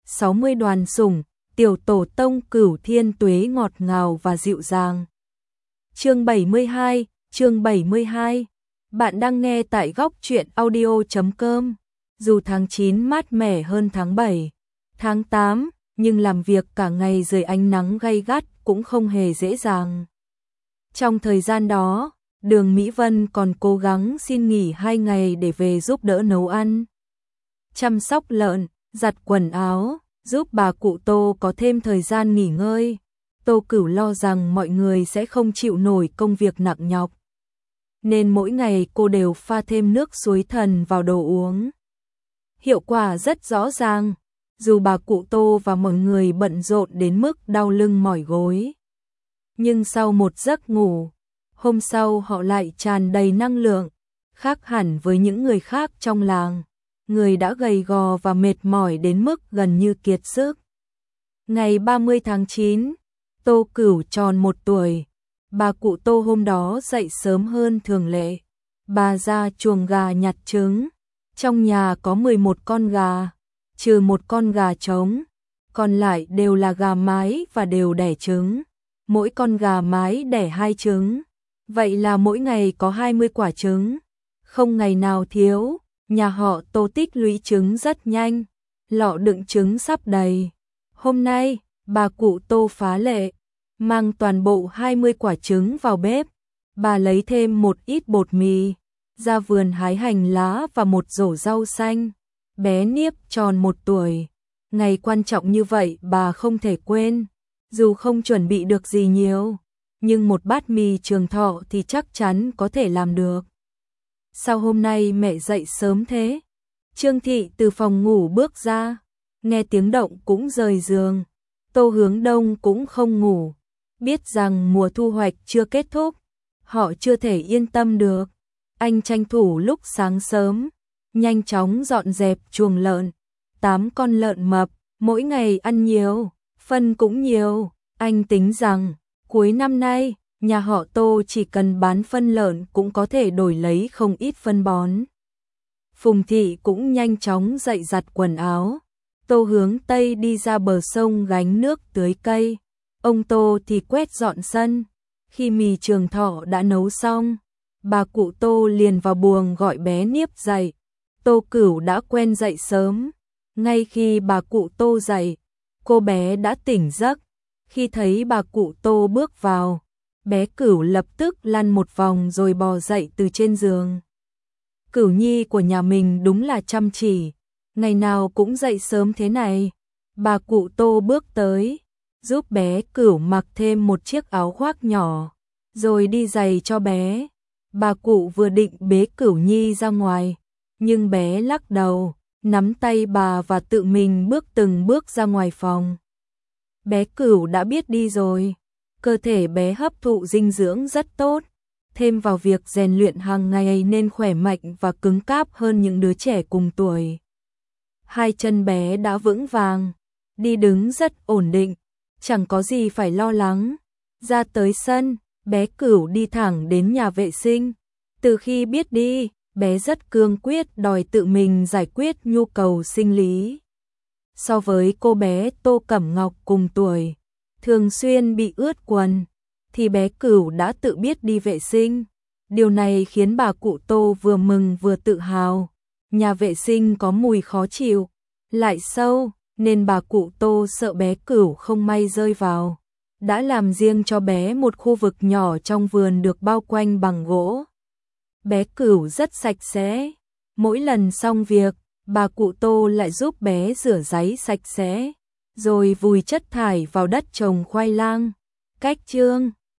60 đoàn sủng, tiểu tổ tông Cửu Thiên Tuế ngọt ngào và dịu dàng. Chương 72. Bạn đang nghe tại góc truyện audio.com. Dù tháng 9 mát mẻ hơn tháng 7, tháng 8, nhưng làm việc cả ngày dưới ánh nắng gay gắt cũng không hề dễ dàng. Trong thời gian đó, Đường Mỹ Vân còn cố gắng xin nghỉ 2 ngày để về giúp đỡ nấu ăn, chăm sóc lợn, giặt quần áo, giúp bà cụ Tô có thêm thời gian nghỉ ngơi. Tô Cửu lo rằng mọi người sẽ không chịu nổi công việc nặng nhọc, nên mỗi ngày cô đều pha thêm nước suối thần vào đồ uống. Hiệu quả rất rõ ràng, dù bà cụ Tô và mọi người bận rộn đến mức đau lưng mỏi gối. Nhưng sau một giấc ngủ, hôm sau họ lại tràn đầy năng lượng, khác hẳn với những người khác trong làng, người đã gầy gò và mệt mỏi đến mức gần như kiệt sức. Ngày 30 tháng 9, Tô Cửu tròn 1 tuổi. Bà cụ Tô hôm đó dậy sớm hơn thường lệ. Bà ra chuồng gà nhặt trứng. Trong nhà có 11 con gà, trừ 1 con gà trống, còn lại đều là gà mái và đều đẻ trứng. Mỗi con gà mái đẻ 2 trứng, vậy là mỗi ngày có 20 quả trứng, không ngày nào thiếu. Nhà họ Tô tích lũy trứng rất nhanh, lọ đựng trứng sắp đầy. Hôm nay, bà cụ Tô phá lệ, mang toàn bộ 20 quả trứng vào bếp. Bà lấy thêm một ít bột mì, ra vườn hái hành lá và một rổ rau xanh. Bé Niếp tròn 1 tuổi. Ngày quan trọng như vậy bà không thể quên. Dù không chuẩn bị được gì nhiều, nhưng một bát mì Trường Thọ thì chắc chắn có thể làm được. Sao hôm nay mẹ dậy sớm thế? Trương Thị từ phòng ngủ bước ra, nghe tiếng động cũng rời giường. Tô Hướng Đông cũng không ngủ, biết rằng mùa thu hoạch chưa kết thúc, họ chưa thể yên tâm được. Anh tranh thủ lúc sáng sớm, nhanh chóng dọn dẹp chuồng lợn. 8 con lợn mập, mỗi ngày ăn nhiều, phân cũng nhiều. Anh tính rằng, cuối năm nay, nhà họ Tô chỉ cần bán phân lợn cũng có thể đổi lấy không ít phân bón. Phùng Thị cũng nhanh chóng dậy giặt quần áo. Tô Hướng Tây đi ra bờ sông gánh nước tưới cây. Ông Tô thì quét dọn sân. Khi mì Trường Thọ đã nấu xong, bà cụ Tô liền vào buồng gọi bé Niếp dậy. Tô Cửu đã quen dậy sớm. Ngay khi bà cụ Tô dậy, cô bé đã tỉnh giấc. Khi thấy bà cụ Tô bước vào, bé Cửu lập tức lăn một vòng rồi bò dậy từ trên giường. Cửu Nhi của nhà mình đúng là chăm chỉ, ngày nào cũng dậy sớm thế này. Bà cụ Tô bước tới, giúp bé Cửu mặc thêm một chiếc áo khoác nhỏ, rồi đi giày cho bé. Bà cụ vừa định bế Cửu Nhi ra ngoài, nhưng bé lắc đầu, nắm tay bà và tự mình bước từng bước ra ngoài phòng. Bé Cửu đã biết đi rồi, cơ thể bé hấp thụ dinh dưỡng rất tốt, thêm vào việc rèn luyện hàng ngày nên khỏe mạnh và cứng cáp hơn những đứa trẻ cùng tuổi. 2 chân bé đã vững vàng, đi đứng rất ổn định, chẳng có gì phải lo lắng. Ra tới sân, bé Cửu đi thẳng đến nhà vệ sinh. Từ khi biết đi, bé rất cương quyết đòi tự mình giải quyết nhu cầu sinh lý. So với cô bé Tô Cẩm Ngọc cùng tuổi, thường xuyên bị ướt quần, thì bé Cửu đã tự biết đi vệ sinh. Điều này khiến bà cụ Tô vừa mừng vừa tự hào. Nhà vệ sinh có mùi khó chịu, lại sâu, nên bà cụ Tô sợ bé Cửu không may rơi vào. Đã làm riêng cho bé một khu vực nhỏ trong vườn được bao quanh bằng gỗ. Bé Cửu rất sạch sẽ. Mỗi lần xong việc, bà cụ Tô lại giúp bé rửa ráy sạch sẽ, rồi vùi chất thải vào đất trồng khoai lang. Cách trương